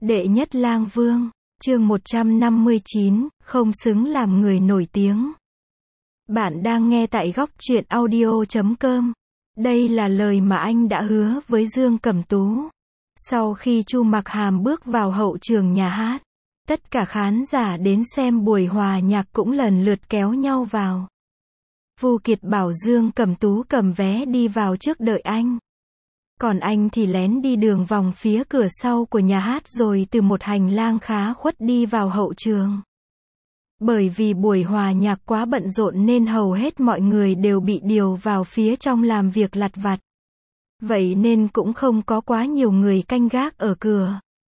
Đệ nhất lang vương, chương 159, không xứng làm người nổi tiếng. Bạn đang nghe tại góc truyện audio.com. Đây là lời mà anh đã hứa với Dương Cẩm Tú. Sau khi Chu Mặc Hàm bước vào hậu trường nhà hát, tất cả khán giả đến xem buổi hòa nhạc cũng lần lượt kéo nhau vào. Vu Kiệt bảo Dương Cẩm Tú cầm vé đi vào trước đợi anh. Còn anh thì lén đi đường vòng phía cửa sau của nhà hát rồi từ một hành lang khá khuất đi vào hậu trường. Bởi vì buổi hòa nhạc quá bận rộn nên hầu hết mọi người đều bị điều vào phía trong làm việc lặt vặt. Vậy nên cũng không có quá nhiều người canh gác ở cửa.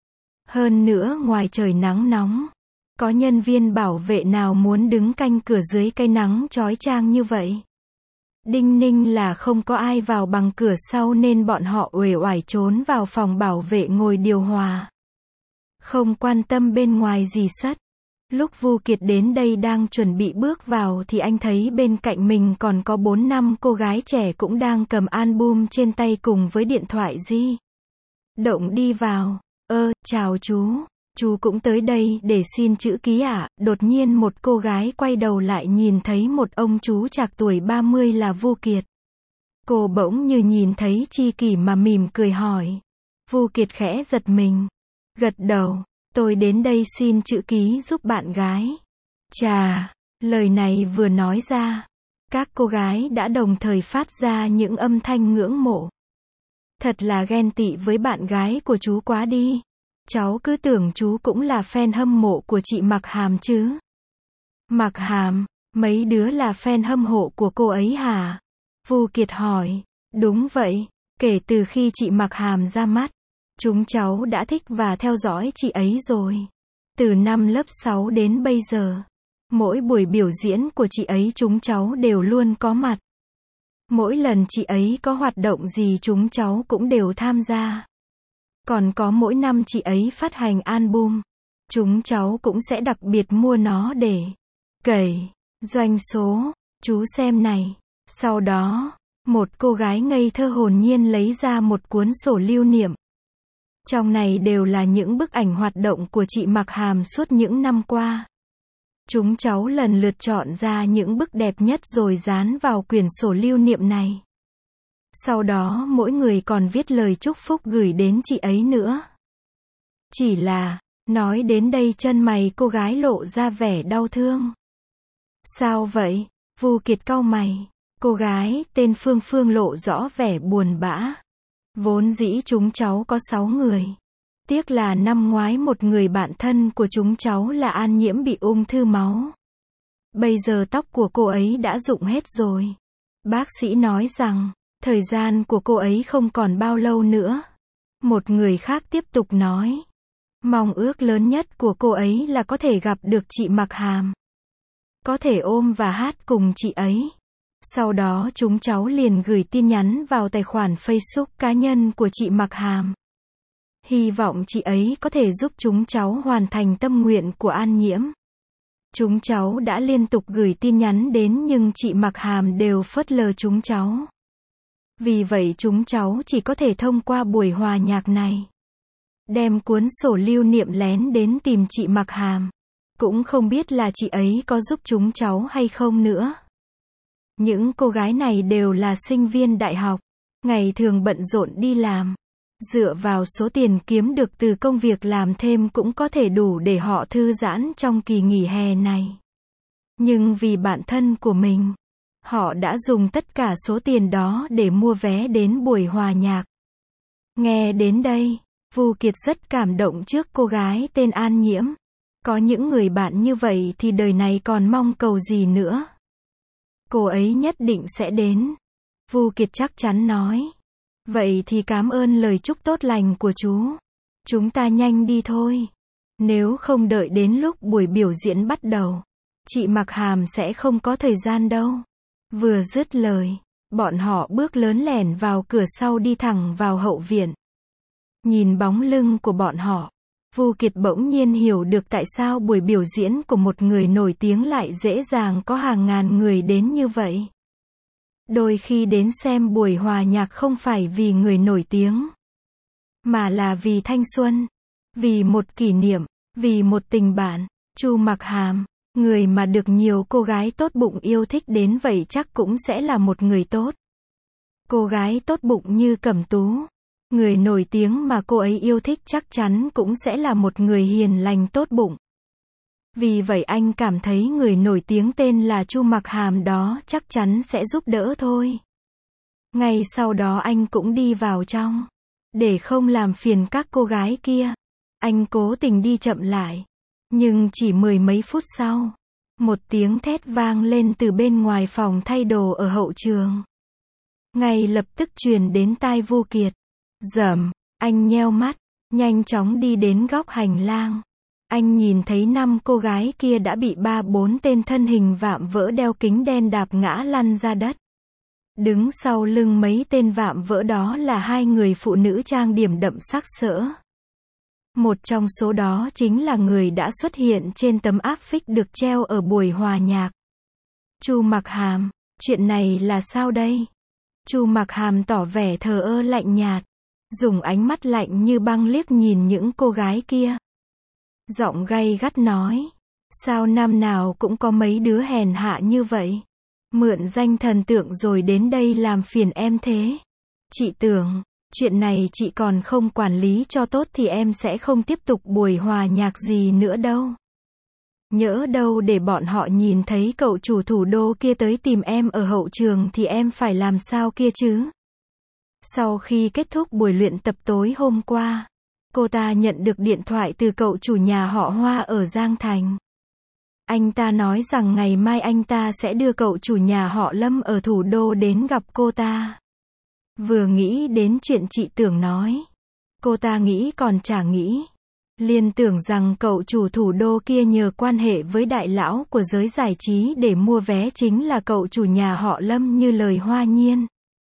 Hơn nữa ngoài trời nắng nóng, có nhân viên bảo vệ nào muốn đứng canh cửa dưới cái nắng chói chang như vậy. Đinh ninh là không có ai vào bằng cửa sau nên bọn họ uể oải trốn vào phòng bảo vệ ngồi điều hòa. Không quan tâm bên ngoài gì sất. Lúc Vu Kiệt đến đây đang chuẩn bị bước vào thì anh thấy bên cạnh mình còn có 4-5 cô gái trẻ cũng đang cầm album trên tay cùng với điện thoại di động đi vào. Chào chú cũng tới đây để xin chữ ký ạ. Đột nhiên một cô gái quay đầu lại nhìn thấy một ông chú trạc tuổi 30 là Vu Kiệt. Cô bỗng như nhìn thấy tri kỷ mà mỉm cười hỏi. Vu Kiệt khẽ giật mình, gật đầu, tôi đến đây xin chữ ký giúp bạn gái. Chà, lời này vừa nói ra, các cô gái đã đồng thời phát ra những âm thanh ngưỡng mộ. Thật là ghen tị với bạn gái của chú quá đi. Cháu cứ tưởng chú cũng là fan hâm mộ của chị Mặc Hàm chứ. Mặc Hàm, mấy đứa là fan hâm mộ của cô ấy hả? Vu Kiệt hỏi. Đúng vậy, kể từ khi chị Mặc Hàm ra mắt, chúng cháu đã thích và theo dõi chị ấy rồi. Từ năm lớp 6 đến bây giờ, mỗi buổi biểu diễn của chị ấy chúng cháu đều luôn có mặt. Mỗi lần chị ấy có hoạt động gì chúng cháu cũng đều tham gia. Còn có mỗi năm chị ấy phát hành album, chúng cháu cũng sẽ đặc biệt mua nó để cày doanh số. Chú xem này. Sau đó, một cô gái ngây thơ hồn nhiên lấy ra một cuốn sổ lưu niệm. Trong này đều là những bức ảnh hoạt động của chị Mặc Hàm suốt những năm qua. Chúng cháu lần lượt chọn ra những bức đẹp nhất rồi dán vào quyển sổ lưu niệm này. Sau đó mỗi người còn viết lời chúc phúc gửi đến chị ấy nữa. Chỉ là, nói đến đây chân mày cô gái lộ ra vẻ đau thương. Sao vậy? Vu Kiệt cau mày. Cô gái tên Phương Phương lộ rõ vẻ buồn bã. Vốn dĩ chúng cháu có 6 người. Tiếc là năm ngoái một người bạn thân của chúng cháu là An Nhiễm bị ung thư máu. Bây giờ tóc của cô ấy đã rụng hết rồi. Bác sĩ nói rằng, thời gian của cô ấy không còn bao lâu nữa. Một người khác tiếp tục nói. Mong ước lớn nhất của cô ấy là có thể gặp được chị Mặc Hàm. Có thể ôm và hát cùng chị ấy. Sau đó chúng cháu liền gửi tin nhắn vào tài khoản Facebook cá nhân của chị Mặc Hàm. Hy vọng chị ấy có thể giúp chúng cháu hoàn thành tâm nguyện của An Nhiễm. Chúng cháu đã liên tục gửi tin nhắn đến nhưng chị Mặc Hàm đều phớt lờ chúng cháu. Vì vậy chúng cháu chỉ có thể thông qua buổi hòa nhạc này đem cuốn sổ lưu niệm lén đến tìm chị Mặc Hàm. Cũng không biết là chị ấy có giúp chúng cháu hay không nữa. Những cô gái này đều là sinh viên đại học, ngày thường bận rộn đi làm. Dựa vào số tiền kiếm được từ công việc làm thêm cũng có thể đủ để họ thư giãn trong kỳ nghỉ hè này. Nhưng vì bản thân của mình, họ đã dùng tất cả số tiền đó để mua vé đến buổi hòa nhạc. Nghe đến đây, Vu Kiệt rất cảm động trước cô gái tên An Nhiễm. Có những người bạn như vậy thì đời này còn mong cầu gì nữa. Cô ấy nhất định sẽ đến. Vu Kiệt chắc chắn nói. Vậy thì cảm ơn lời chúc tốt lành của chú. Chúng ta nhanh đi thôi. Nếu không đợi đến lúc buổi biểu diễn bắt đầu, chị Mặc Hàm sẽ không có thời gian đâu. Vừa dứt lời, bọn họ bước lớn lẻn vào cửa sau đi thẳng vào hậu viện. Nhìn bóng lưng của bọn họ, Vu Kiệt bỗng nhiên hiểu được tại sao buổi biểu diễn của một người nổi tiếng lại dễ dàng có hàng ngàn người đến như vậy. Đôi khi đến xem buổi hòa nhạc không phải vì người nổi tiếng, mà là vì thanh xuân. Vì một kỷ niệm, vì một tình bạn, Chu Mặc Hàm, người mà được nhiều cô gái tốt bụng yêu thích đến vậy chắc cũng sẽ là một người tốt. Cô gái tốt bụng như Cẩm Tú, người nổi tiếng mà cô ấy yêu thích chắc chắn cũng sẽ là một người hiền lành tốt bụng. Vì vậy anh cảm thấy người nổi tiếng tên là Chu Mặc Hàm đó chắc chắn sẽ giúp đỡ thôi. Ngay sau đó anh cũng đi vào trong. Để không làm phiền các cô gái kia, anh cố tình đi chậm lại. Nhưng chỉ 10 mấy phút sau, một tiếng thét vang lên từ bên ngoài phòng thay đồ ở hậu trường. Ngay lập tức truyền đến tai Vu Kiệt. Rầm, anh nheo mắt, nhanh chóng đi đến góc hành lang. Anh nhìn thấy 5 cô gái kia đã bị 3-4 tên thân hình vạm vỡ đeo kính đen đạp ngã lăn ra đất. Đứng sau lưng mấy tên vạm vỡ đó là 2 người phụ nữ trang điểm đậm sắc sỡ. Một trong số đó chính là người đã xuất hiện trên tấm áp phích được treo ở buổi hòa nhạc. Chu Mặc Hàm, chuyện này là sao đây? Chu Mặc Hàm tỏ vẻ thờ ơ lạnh nhạt, dùng ánh mắt lạnh như băng liếc nhìn những cô gái kia. Giọng gay gắt nói, sao năm nào cũng có mấy đứa hèn hạ như vậy? Mượn danh thần tượng rồi đến đây làm phiền em thế. Chị tưởng, chuyện này chị còn không quản lý cho tốt thì em sẽ không tiếp tục buổi hòa nhạc gì nữa đâu. Nhỡ đâu để bọn họ nhìn thấy cậu chủ thủ đô kia tới tìm em ở hậu trường thì em phải làm sao kia chứ? Sau khi kết thúc buổi luyện tập tối hôm qua, cô ta nhận được điện thoại từ cậu chủ nhà họ Hoa ở Giang Thành. Anh ta nói rằng ngày mai anh ta sẽ đưa cậu chủ nhà họ Lâm ở thủ đô đến gặp cô ta. Vừa nghĩ đến chuyện chị Tưởng nói, cô ta nghĩ còn chả nghĩ. Liền tưởng rằng cậu chủ thủ đô kia nhờ quan hệ với đại lão của giới giải trí để mua vé chính là cậu chủ nhà họ Lâm như lời Hoa Nhiên.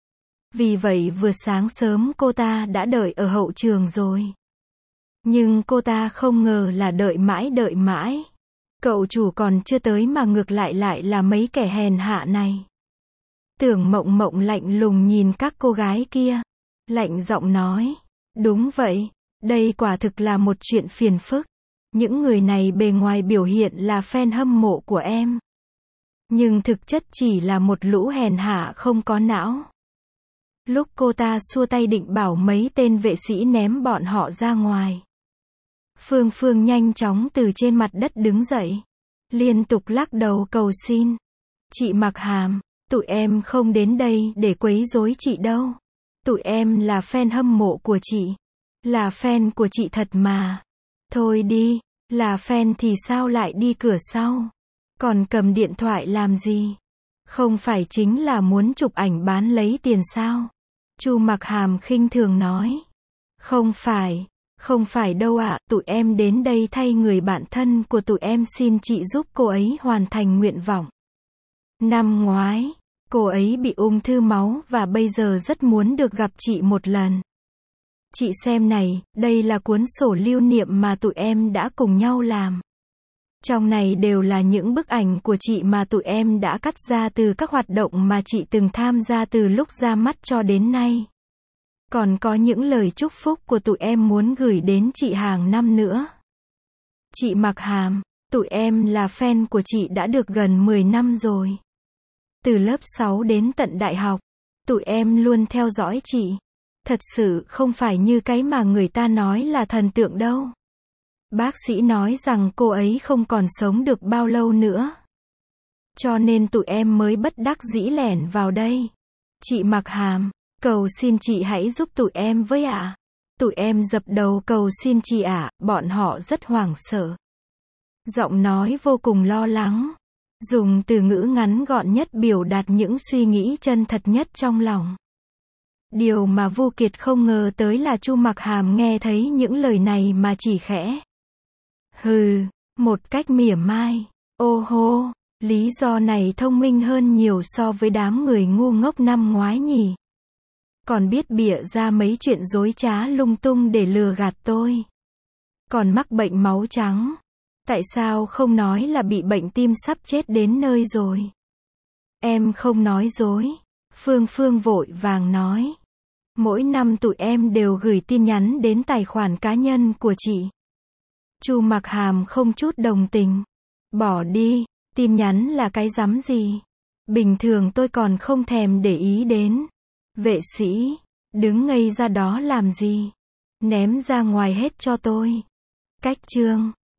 Vì vậy vừa sáng sớm cô ta đã đợi ở hậu trường rồi. Nhưng cô ta không ngờ là đợi mãi. Cậu chủ còn chưa tới mà ngược lại là mấy kẻ hèn hạ này. Tưởng Mộng Mộng lạnh lùng nhìn các cô gái kia. Lạnh giọng nói, đúng vậy, đây quả thực là một chuyện phiền phức. Những người này bề ngoài biểu hiện là fan hâm mộ của em. Nhưng thực chất chỉ là một lũ hèn hạ không có não. Lúc cô ta xua tay định bảo mấy tên vệ sĩ ném bọn họ ra ngoài, Phương Phương nhanh chóng từ trên mặt đất đứng dậy, liên tục lắc đầu cầu xin. Chị Mặc Hàm, tụi em không đến đây để quấy rối chị đâu. Tụi em là fan hâm mộ của chị. Là fan của chị thật mà. Thôi đi, là fan thì sao lại đi cửa sau? Còn cầm điện thoại làm gì? Không phải chính là muốn chụp ảnh bán lấy tiền sao? Chu Mặc Hàm khinh thường nói. Không phải đâu ạ, tụi em đến đây thay người bạn thân của tụi em xin chị giúp cô ấy hoàn thành nguyện vọng. Năm ngoái, cô ấy bị ung thư máu và bây giờ rất muốn được gặp chị một lần. Chị xem này, đây là cuốn sổ lưu niệm mà tụi em đã cùng nhau làm. Trong này đều là những bức ảnh của chị mà tụi em đã cắt ra từ các hoạt động mà chị từng tham gia từ lúc ra mắt cho đến nay. Còn có những lời chúc phúc của tụi em muốn gửi đến chị hàng năm nữa. Chị Mặc Hàm, tụi em là fan của chị đã được gần 10 năm rồi. Từ lớp 6 đến tận đại học, tụi em luôn theo dõi chị. Thật sự không phải như cái mà người ta nói là thần tượng đâu. Bác sĩ nói rằng cô ấy không còn sống được bao lâu nữa. Cho nên tụi em mới bất đắc dĩ lẻn vào đây. Chị Mặc Hàm, cầu xin chị hãy giúp tụi em với ạ. Tụi em dập đầu cầu xin chị ạ, bọn họ rất hoảng sợ. Giọng nói vô cùng lo lắng. Dùng từ ngữ ngắn gọn nhất biểu đạt những suy nghĩ chân thật nhất trong lòng. Điều mà Vu Kiệt không ngờ tới là Chu Mặc Hàm nghe thấy những lời này mà chỉ khẽ. Hừ, một cách mỉa mai. Ô hô, lý do này thông minh hơn nhiều so với đám người ngu ngốc năm ngoái nhỉ. Còn biết bịa ra mấy chuyện dối trá lung tung để lừa gạt tôi. Còn mắc bệnh máu trắng. Tại sao không nói là bị bệnh tim sắp chết đến nơi rồi? Em không nói dối. Phương Phương vội vàng nói. Mỗi năm tụi em đều gửi tin nhắn đến tài khoản cá nhân của chị. Chu Mặc Hàm không chút đồng tình. Bỏ đi, tin nhắn là cái rắm gì? Bình thường tôi còn không thèm để ý đến. Vệ sĩ, đứng ngây ra đó làm gì? Ném ra ngoài hết cho tôi. Cách chương